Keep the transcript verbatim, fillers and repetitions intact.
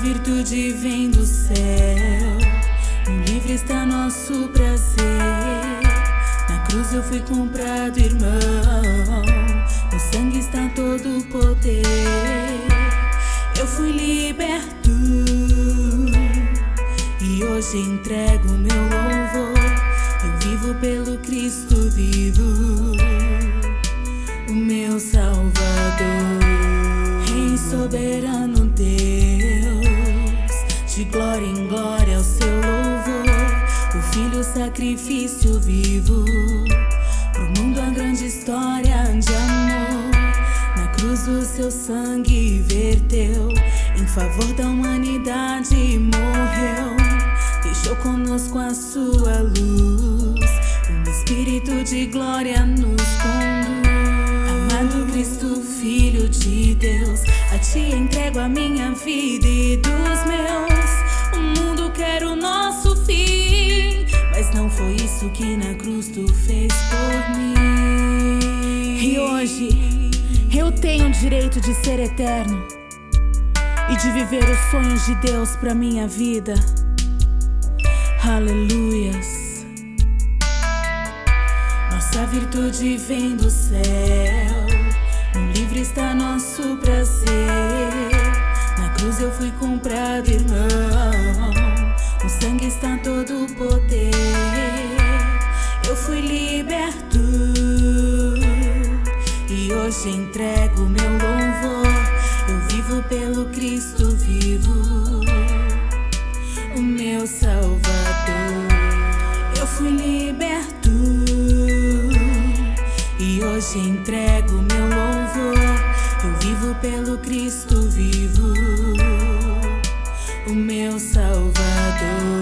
virtude vem do céu, no livre está nosso prazer. Na cruz eu fui comprado, irmão, no sangue está todo o poder. Eu fui liberto e hoje entrego meu louvor. Eu vivo pelo Cristo vivo, o meu Salvador. Rei soberano Deus, de glória em glória ao seu louvor. O Filho sacrifício vivo, pro mundo a grande história de amor. Na cruz o seu sangue verteu, em favor da humanidade morreu. Deixou conosco a sua luz, um espírito de glória nos conduz. Amado Cristo, Filho de Deus, a ti entrego a minha vida e dos meus. O mundo quer o nosso fim, mas não foi isso que na cruz tu fez por mim. E hoje eu tenho o direito de ser eterno e de viver os sonhos de Deus pra minha vida. Aleluias. Nossa virtude vem do céu, no livre está nosso prazer. Na cruz eu fui comprado, irmão, no sangue está todo o poder. Eu fui liberto e hoje entrego meu louvor. Eu vivo pelo Cristo vivo, o meu Salvador. Eu fui liberto e hoje entrego meu louvor. Eu vivo pelo Cristo vivo, o meu Salvador.